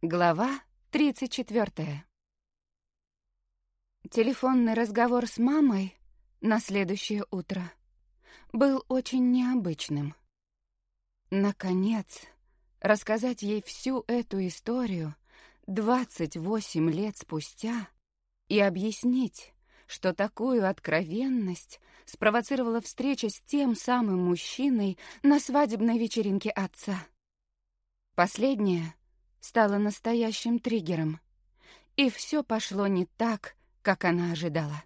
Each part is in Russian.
Глава 34. Телефонный разговор с мамой на следующее утро был очень необычным. Наконец, рассказать ей всю эту историю 28 лет спустя и объяснить, что такую откровенность спровоцировала встреча с тем самым мужчиной на свадебной вечеринке отца. Последнее стало настоящим триггером, и все пошло не так, как она ожидала.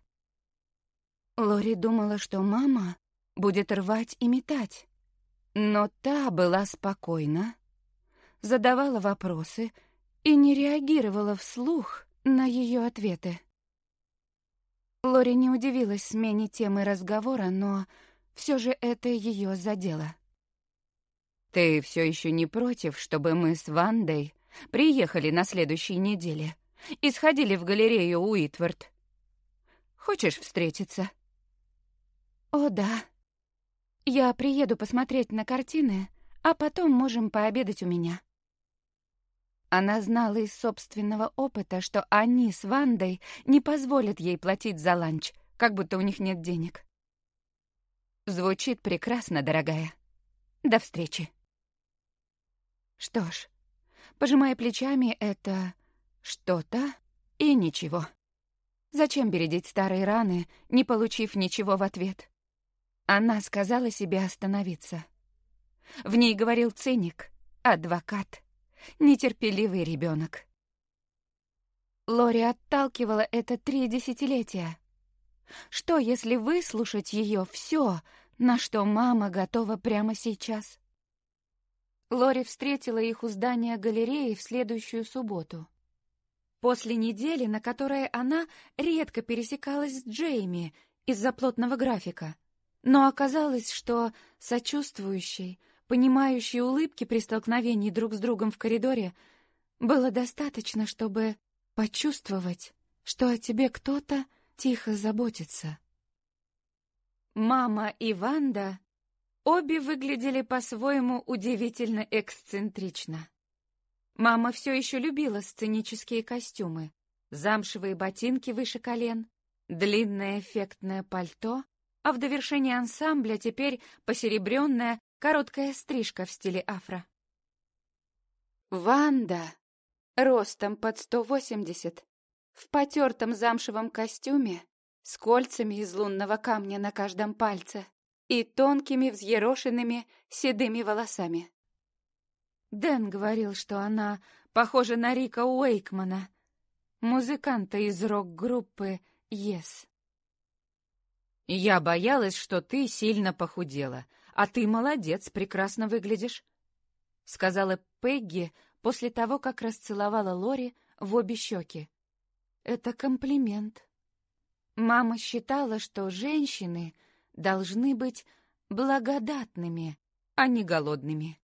Лори думала, что мама будет рвать и метать, но та была спокойна, задавала вопросы и не реагировала вслух на ее ответы. Лори не удивилась смене темы разговора, но все же это ее задело. «Ты все еще не против, чтобы мы с Вандой приехали на следующей неделе и сходили в галерею Уитворд? Хочешь встретиться?» «О, да. Я приеду посмотреть на картины, а потом можем пообедать у меня». Она знала из собственного опыта, что они с Вандой не позволят ей платить за ланч, как будто у них нет денег. «Звучит прекрасно, дорогая. До встречи». Что ж, пожимая плечами, это что-то и ничего. Зачем бередить старые раны, не получив ничего в ответ? Она сказала себе остановиться. В ней говорил циник, адвокат, нетерпеливый ребенок. Лори отталкивала это 3 десятилетия. Что, если выслушать ее все, на что мама готова прямо сейчас? Лори встретила их у здания галереи в следующую субботу. После недели, на которой она редко пересекалась с Джейми из-за плотного графика, но оказалось, что сочувствующей, понимающей улыбки при столкновении друг с другом в коридоре было достаточно, чтобы почувствовать, что о тебе кто-то тихо заботится. Мама и Ванда обе выглядели по-своему удивительно эксцентрично. Мама все еще любила сценические костюмы, замшевые ботинки выше колен, длинное эффектное пальто, а в довершении ансамбля теперь посеребренная короткая стрижка в стиле афро. Ванда, ростом под 180, в потертом замшевом костюме, с кольцами из лунного камня на каждом пальце и тонкими взъерошенными седыми волосами. Дэн говорил, что она похожа на Рика Уэйкмана, музыканта из рок-группы Yes. «Я боялась, что ты сильно похудела, а ты молодец, прекрасно выглядишь», — сказала Пегги после того, как расцеловала Лори в обе щеки. Это комплимент. Мама считала, что женщины должны быть благодатными, а не голодными.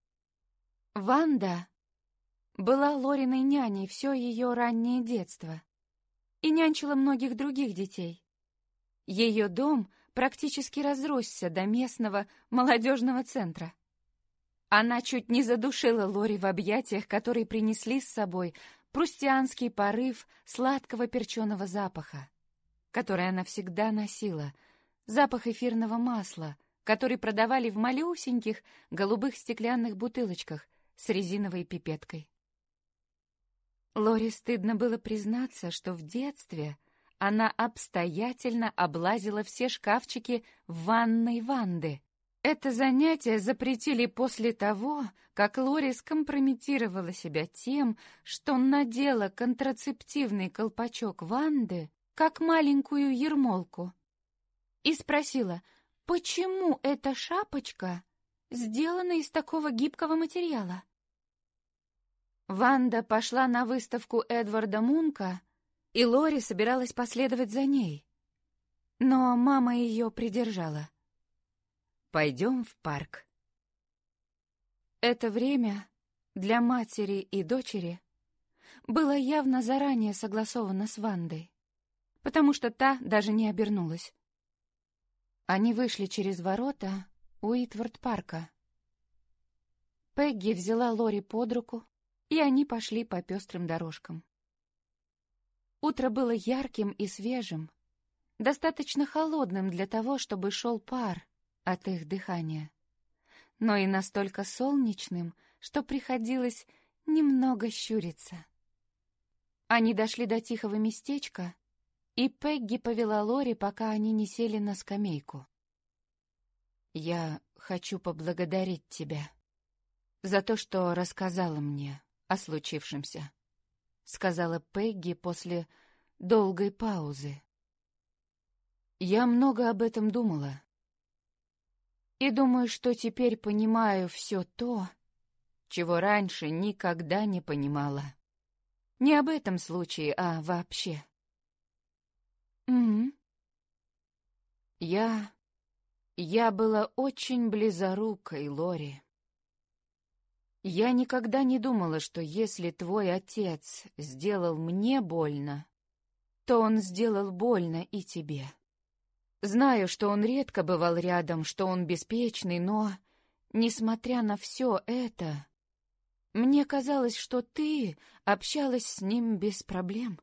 Ванда была Лориной няней все ее раннее детство и нянчила многих других детей. Ее дом практически разросся до местного молодежного центра. Она чуть не задушила Лори в объятиях, которые принесли с собой прустианский порыв сладкого перченого запаха, который она всегда носила, запах эфирного масла, который продавали в малюсеньких голубых стеклянных бутылочках с резиновой пипеткой. Лори стыдно было признаться, что в детстве она обстоятельно облазила все шкафчики в ванной Ванды. Это занятие запретили после того, как Лори скомпрометировала себя тем, что надела контрацептивный колпачок Ванды как маленькую ермолку и спросила, почему эта шапочка сделана из такого гибкого материала. Ванда пошла на выставку Эдварда Мунка, и Лори собиралась последовать за ней. Но мама ее придержала. «Пойдем в парк». Это время для матери и дочери было явно заранее согласовано с Вандой, потому что та даже не обернулась. Они вышли через ворота Уитворд-парка. Пегги взяла Лори под руку и они пошли по пестрым дорожкам. Утро было ярким и свежим, достаточно холодным для того, чтобы шел пар от их дыхания, но и настолько солнечным, что приходилось немного щуриться. Они дошли до тихого местечка, и Пегги повела Лори, пока они не сели на скамейку. «Я хочу поблагодарить тебя за то, что рассказала мне о случившемся», — сказала Пегги после долгой паузы. «Я много об этом думала. И думаю, что теперь понимаю все то, чего раньше никогда не понимала. Не об этом случае, а вообще». «Угу». Я была очень близорукой, Лори. Я никогда не думала, что если твой отец сделал мне больно, то он сделал больно и тебе. Знаю, что он редко бывал рядом, что он беспечный, но, несмотря на все это, мне казалось, что ты общалась с ним без проблем.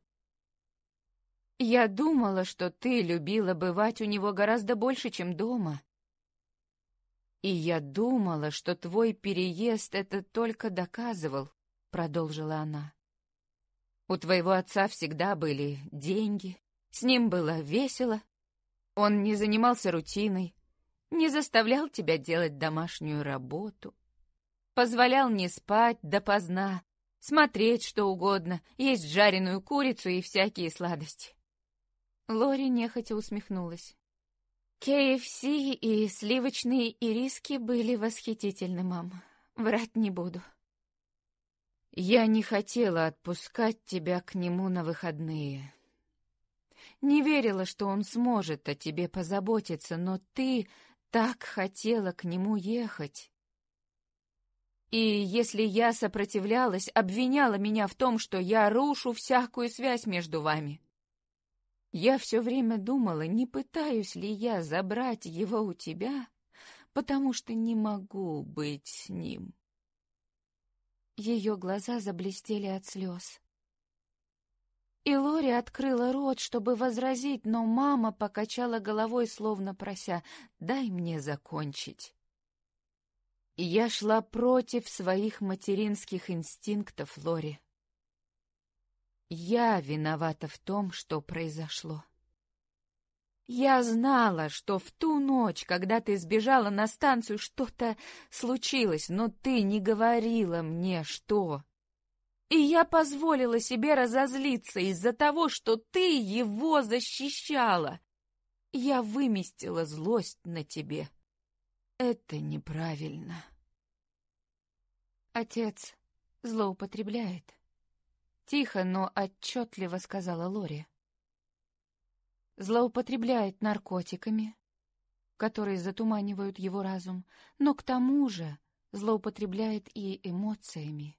Я думала, что ты любила бывать у него гораздо больше, чем дома. И я думала, что твой переезд это только доказывал, продолжила она. У твоего отца всегда были деньги, с ним было весело. Он не занимался рутиной, не заставлял тебя делать домашнюю работу, позволял не спать допоздна, смотреть что угодно, есть жареную курицу и всякие сладости. Лори нехотя усмехнулась. КФС и сливочные ириски были восхитительны, мам. Врать не буду. Я не хотела отпускать тебя к нему на выходные. Не верила, что он сможет о тебе позаботиться, но ты так хотела к нему ехать. И если я сопротивлялась, обвиняла меня в том, что я рушу всякую связь между вами. Я все время думала, не пытаюсь ли я забрать его у тебя, потому что не могу быть с ним. Ее глаза заблестели от слез. И Лори открыла рот, чтобы возразить, но мама покачала головой, словно прося: «Дай мне закончить». Я шла против своих материнских инстинктов, Лори. Я виновата в том, что произошло. Я знала, что в ту ночь, когда ты сбежала на станцию, что-то случилось, но ты не говорила мне, что. И я позволила себе разозлиться из-за того, что ты его защищала. Я выместила злость на тебе. Это неправильно. Отец злоупотребляет. Тихо, но отчетливо сказала Лори. Злоупотребляет наркотиками, которые затуманивают его разум, но к тому же злоупотребляет и эмоциями.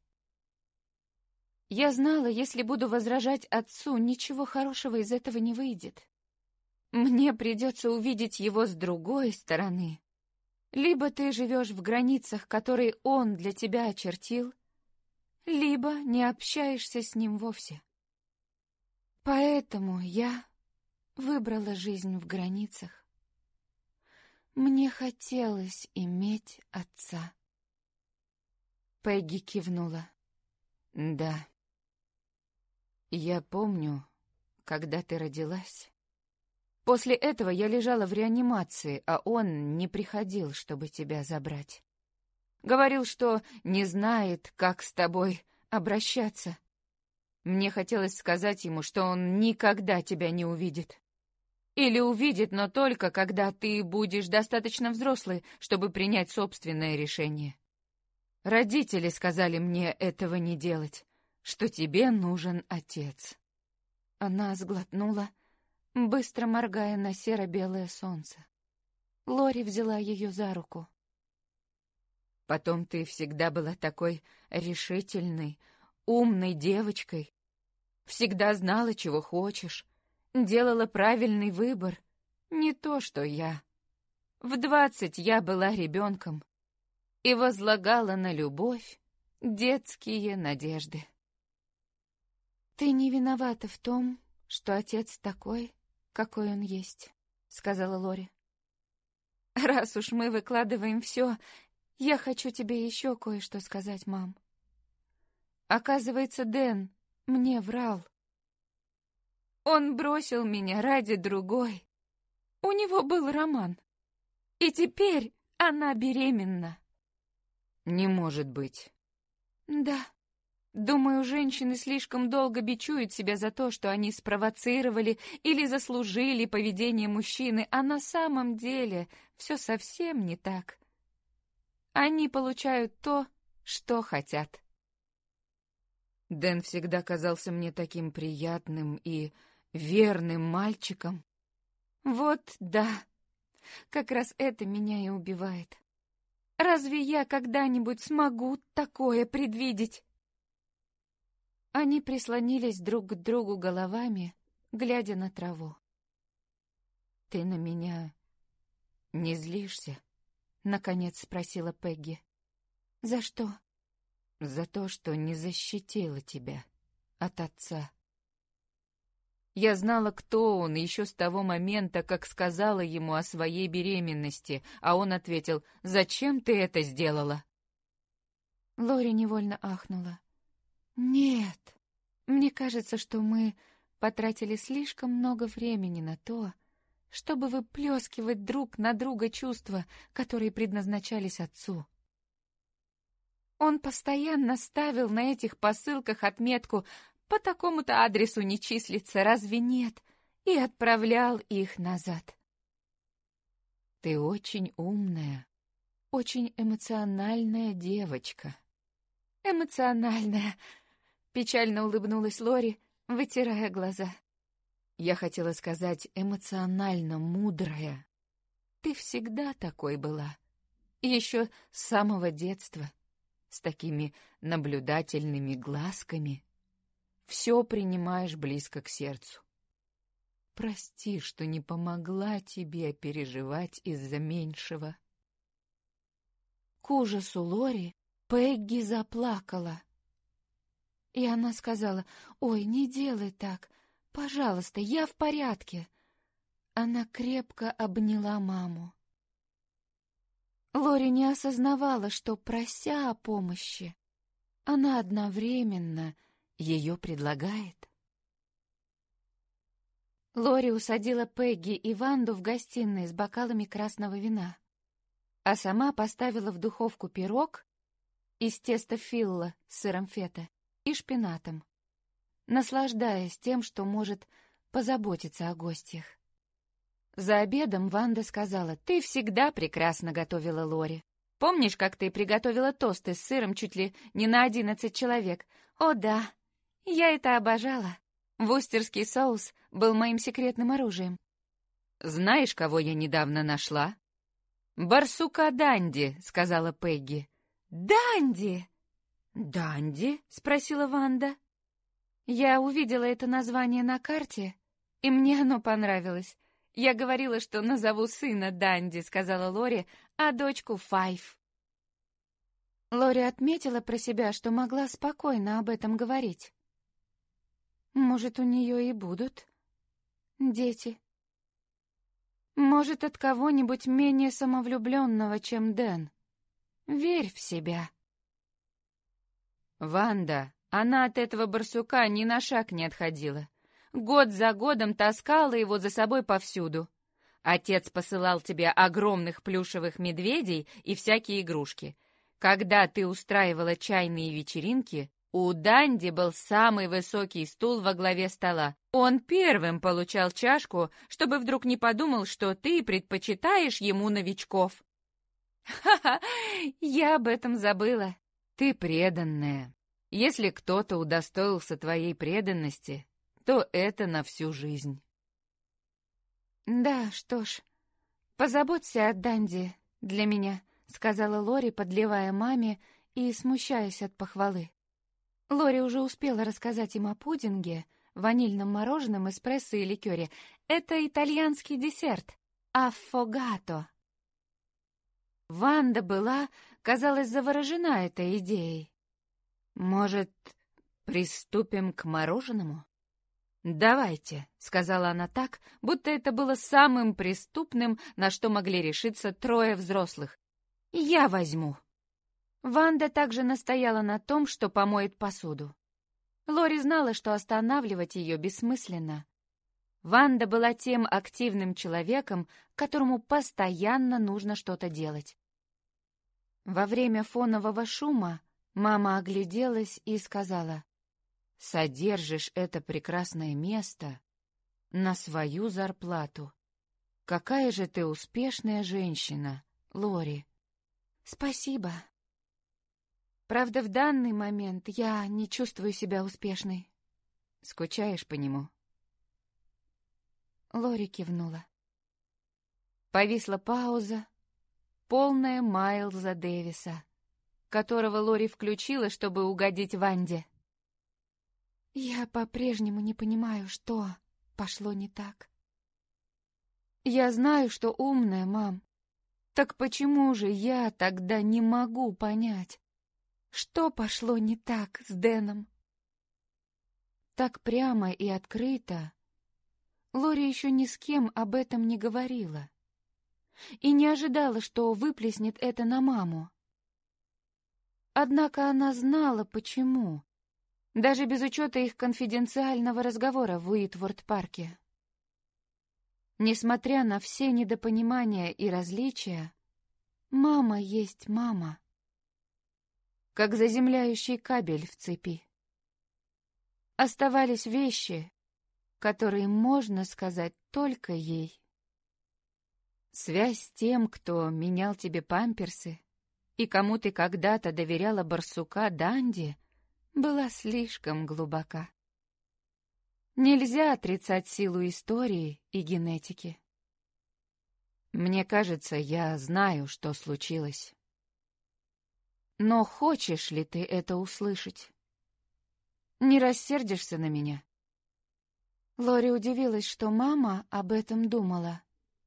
Я знала, если буду возражать отцу, ничего хорошего из этого не выйдет. Мне придется увидеть его с другой стороны. Либо ты живешь в границах, которые он для тебя очертил, либо не общаешься с ним вовсе. Поэтому я выбрала жизнь в границах. Мне хотелось иметь отца. Пегги кивнула. Да. Я помню, когда ты родилась. После этого я лежала в реанимации, а он не приходил, чтобы тебя забрать. Говорил, что не знает, как с тобой обращаться. Мне хотелось сказать ему, что он никогда тебя не увидит. Или увидит, но только когда ты будешь достаточно взрослый, чтобы принять собственное решение. Родители сказали мне этого не делать, что тебе нужен отец. Она сглотнула, быстро моргая на серо-белое солнце. Лори взяла ее за руку. Потом ты всегда была такой решительной, умной девочкой. Всегда знала, чего хочешь. Делала правильный выбор. Не то, что я. В 20 я была ребенком и возлагала на любовь Детские надежды. «Ты не виновата в том, что отец такой, какой он есть», — сказала Лори. «Раз уж мы выкладываем все, я хочу тебе еще кое-что сказать, мам. Оказывается, Дэн мне врал. Он бросил меня ради другой. У него был роман. И теперь она беременна». «Не может быть». «Да. Думаю, женщины слишком долго бичуют себя за то, что они спровоцировали или заслужили поведение мужчины, а на самом деле все совсем не так. Они получают то, что хотят». Дэн всегда казался мне таким приятным и верным мальчиком. Вот да, как раз это меня и убивает. Разве я когда-нибудь смогу такое предвидеть? Они прислонились друг к другу головами, глядя на траву. «Ты на меня не злишься?» — наконец спросила Пегги. «За что?» «За то, что не защитила тебя от отца». Я знала, кто он, еще с того момента, как сказала ему о своей беременности, а он ответил: «Зачем ты это сделала?» Лори невольно ахнула. «Нет, мне кажется, что мы потратили слишком много времени на то, чтобы выплескивать друг на друга чувства, которые предназначались отцу. Он постоянно ставил на этих посылках отметку «по такому-то адресу не числится, разве нет?» и отправлял их назад. «Ты очень умная, очень эмоциональная девочка». «Эмоциональная», — печально улыбнулась Лори, вытирая глаза. «Я хотела сказать эмоционально мудрая. Ты всегда такой была, еще с самого детства, с такими наблюдательными глазками. Все принимаешь близко к сердцу. Прости, что не помогла тебе переживать из-за меньшего». К ужасу Лори Пегги заплакала. И она сказала: «Ой, не делай так, пожалуйста, я в порядке». Она крепко обняла маму. Лори не осознавала, что, прося о помощи, она одновременно ее предлагает. Лори усадила Пегги и Ванду в гостиной с бокалами красного вина, а сама поставила в духовку пирог из теста филла с сыром фета и шпинатом, наслаждаясь тем, что может позаботиться о гостях. За обедом Ванда сказала: «Ты всегда прекрасно готовила, Лори. Помнишь, как ты приготовила тосты с сыром чуть ли не на 11 человек? О да, я это обожала. Вустерский соус был моим секретным оружием». «Знаешь, кого я недавно нашла?» «Барсука Данди», — сказала Пегги. «Данди!» «Данди?» — спросила Ванда. «Я увидела это название на карте, и мне оно понравилось. Я говорила, что назову сына Данди», — сказала Лори, «а дочку Файв». Лори отметила про себя, что могла спокойно об этом говорить. Может, у нее и будут дети. Может, от кого-нибудь менее самовлюбленного, чем Дэн. Верь в себя. «Ванда, она от этого барсука ни на шаг не отходила. Год за годом таскала его за собой повсюду. Отец посылал тебе огромных плюшевых медведей и всякие игрушки. Когда ты устраивала чайные вечеринки, у Данди был самый высокий стул во главе стола. Он первым получал чашку, чтобы вдруг не подумал, что ты предпочитаешь ему новичков». «Ха-ха, я об этом забыла». «Ты преданная. Если кто-то удостоился твоей преданности, то это на всю жизнь». «Да, что ж, позаботься о Данди для меня», — сказала Лори, подливая маме и смущаясь от похвалы. Лори уже успела рассказать им о пудинге, ванильном мороженом, эспрессо и ликере. Это итальянский десерт — аффогато. Ванда была, казалось, заворожена этой идеей. Может, приступим к мороженому? «Давайте», — сказала она так, будто это было самым преступным, на что могли решиться трое взрослых. «Я возьму». Ванда также настояла на том, что помоет посуду. Лори знала, что останавливать ее бессмысленно. Ванда была тем активным человеком, которому постоянно нужно что-то делать. Во время фонового шума мама огляделась и сказала: «Содержишь это прекрасное место на свою зарплату. Какая же ты успешная женщина, Лори». «Спасибо. Правда, в данный момент я не чувствую себя успешной». «Скучаешь по нему?» Лори кивнула. Повисла пауза, полная Майлза Дэвиса, которого Лори включила, чтобы угодить Ванде. «Я по-прежнему не понимаю, что пошло не так». «Я знаю, что умная, мам. Так почему же я тогда не могу понять, что пошло не так с Дэном?» Так прямо и открыто Лори еще ни с кем об этом не говорила и не ожидала, что выплеснет это на маму. Однако она знала, почему, даже без учета их конфиденциального разговора в Уитворд-парке. Несмотря на все недопонимания и различия, мама есть мама, как заземляющий кабель в цепи. Оставались вещи, которые можно сказать только ей. Связь с тем, кто менял тебе памперсы, и кому ты когда-то доверяла барсука Данди, была слишком глубока. Нельзя отрицать силу истории и генетики. Мне кажется, я знаю, что случилось. Но хочешь ли ты это услышать? Не рассердишься на меня? Лори удивилась, что мама об этом думала.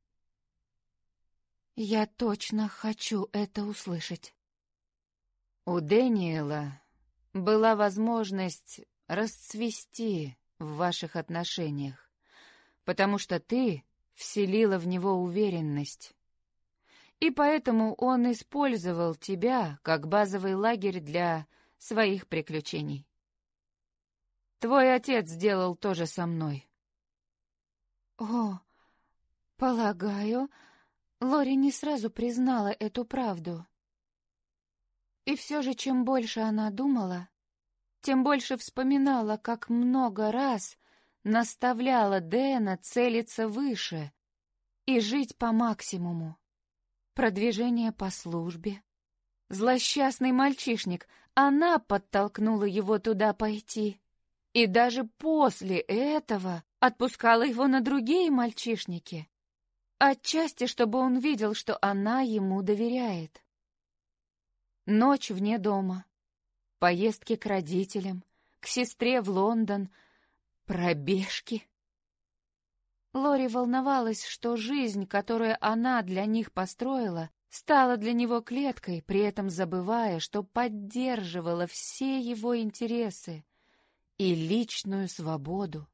«Я точно хочу это услышать». У Дэниела была возможность расцвести в ваших отношениях, потому что ты вселила в него уверенность. И поэтому он использовал тебя как базовый лагерь для своих приключений. Твой отец сделал то же со мной. «О, полагаю...» Лори не сразу признала эту правду. И все же, чем больше она думала, тем больше вспоминала, как много раз наставляла Дэна целиться выше и жить по максимуму. Продвижение по службе. Злосчастный мальчишник, она подтолкнула его туда пойти. И даже после этого отпускала его на другие мальчишники. Отчасти, чтобы он видел, что она ему доверяет. Ночь вне дома, поездки к родителям, к сестре в Лондон, пробежки. Лори волновалась, что жизнь, которую она для них построила, стала для него клеткой, при этом забывая, что поддерживала все его интересы и личную свободу.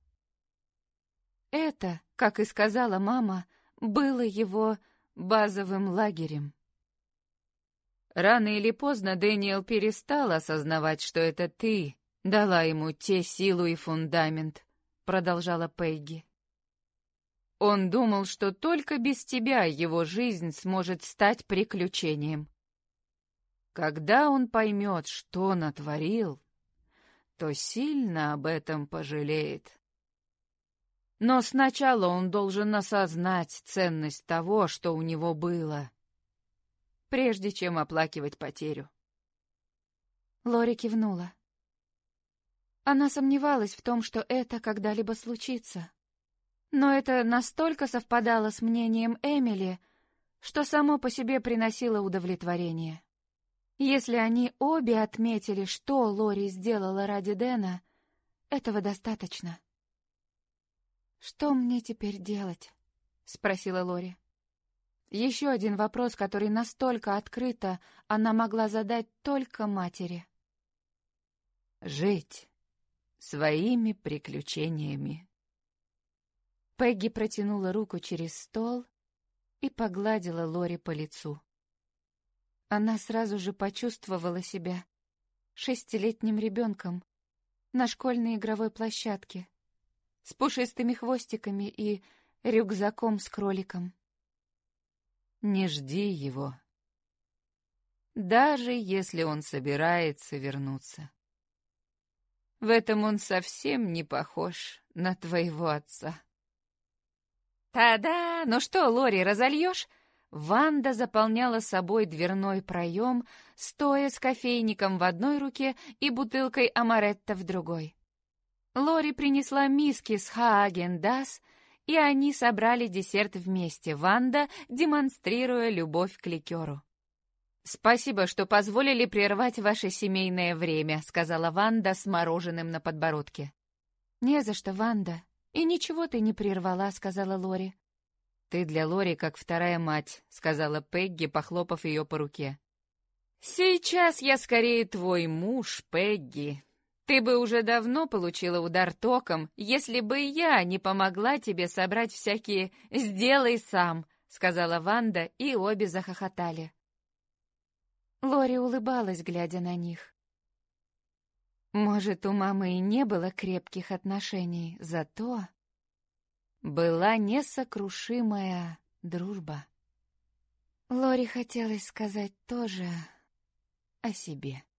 Это, как и сказала мама, было его базовым лагерем. Рано или поздно Дэниел перестал осознавать, что это ты дала ему те силу и фундамент, продолжала Пегги. Он думал, что только без тебя его жизнь сможет стать приключением. Когда он поймет, что натворил, то сильно об этом пожалеет. Но сначала он должен осознать ценность того, что у него было, прежде чем оплакивать потерю. Лори кивнула. Она сомневалась в том, что это когда-либо случится. Но это настолько совпадало с мнением Эмили, что само по себе приносило удовлетворение. Если они обе отметили, что Лори сделала ради Дэна, этого достаточно. «Что мне теперь делать?» — спросила Лори. Еще один вопрос, который настолько открыто она могла задать только матери. жить своими приключениями. Пегги протянула руку через стол и погладила Лори по лицу. Она сразу же почувствовала себя 6-летним ребенком на школьной игровой площадке с пушистыми хвостиками и рюкзаком с кроликом. Не жди его, даже если он собирается вернуться. В этом он совсем не похож на твоего отца. Та-да! Ну что, Лори, разольешь? Ванда заполняла собой дверной проем, стоя с кофейником в одной руке и бутылкой амаретто в другой. Лори принесла миски с Хааген-Дазс, и они собрали десерт вместе, Ванда демонстрируя любовь к ликеру. «Спасибо, что позволили прервать ваше семейное время», — сказала Ванда с мороженым на подбородке. «Не за что, Ванда. И ничего ты не прервала», — сказала Лори. «Ты для Лори как вторая мать», — сказала Пегги, похлопав ее по руке. «Сейчас я скорее твой муж, Пегги. Ты бы уже давно получила удар током, если бы я не помогла тебе собрать всякие «сделай сам», — сказала Ванда, и обе захохотали. Лори улыбалась, глядя на них. Может, у мамы и не было крепких отношений, зато была несокрушимая дружба. Лори хотелось сказать тоже о себе.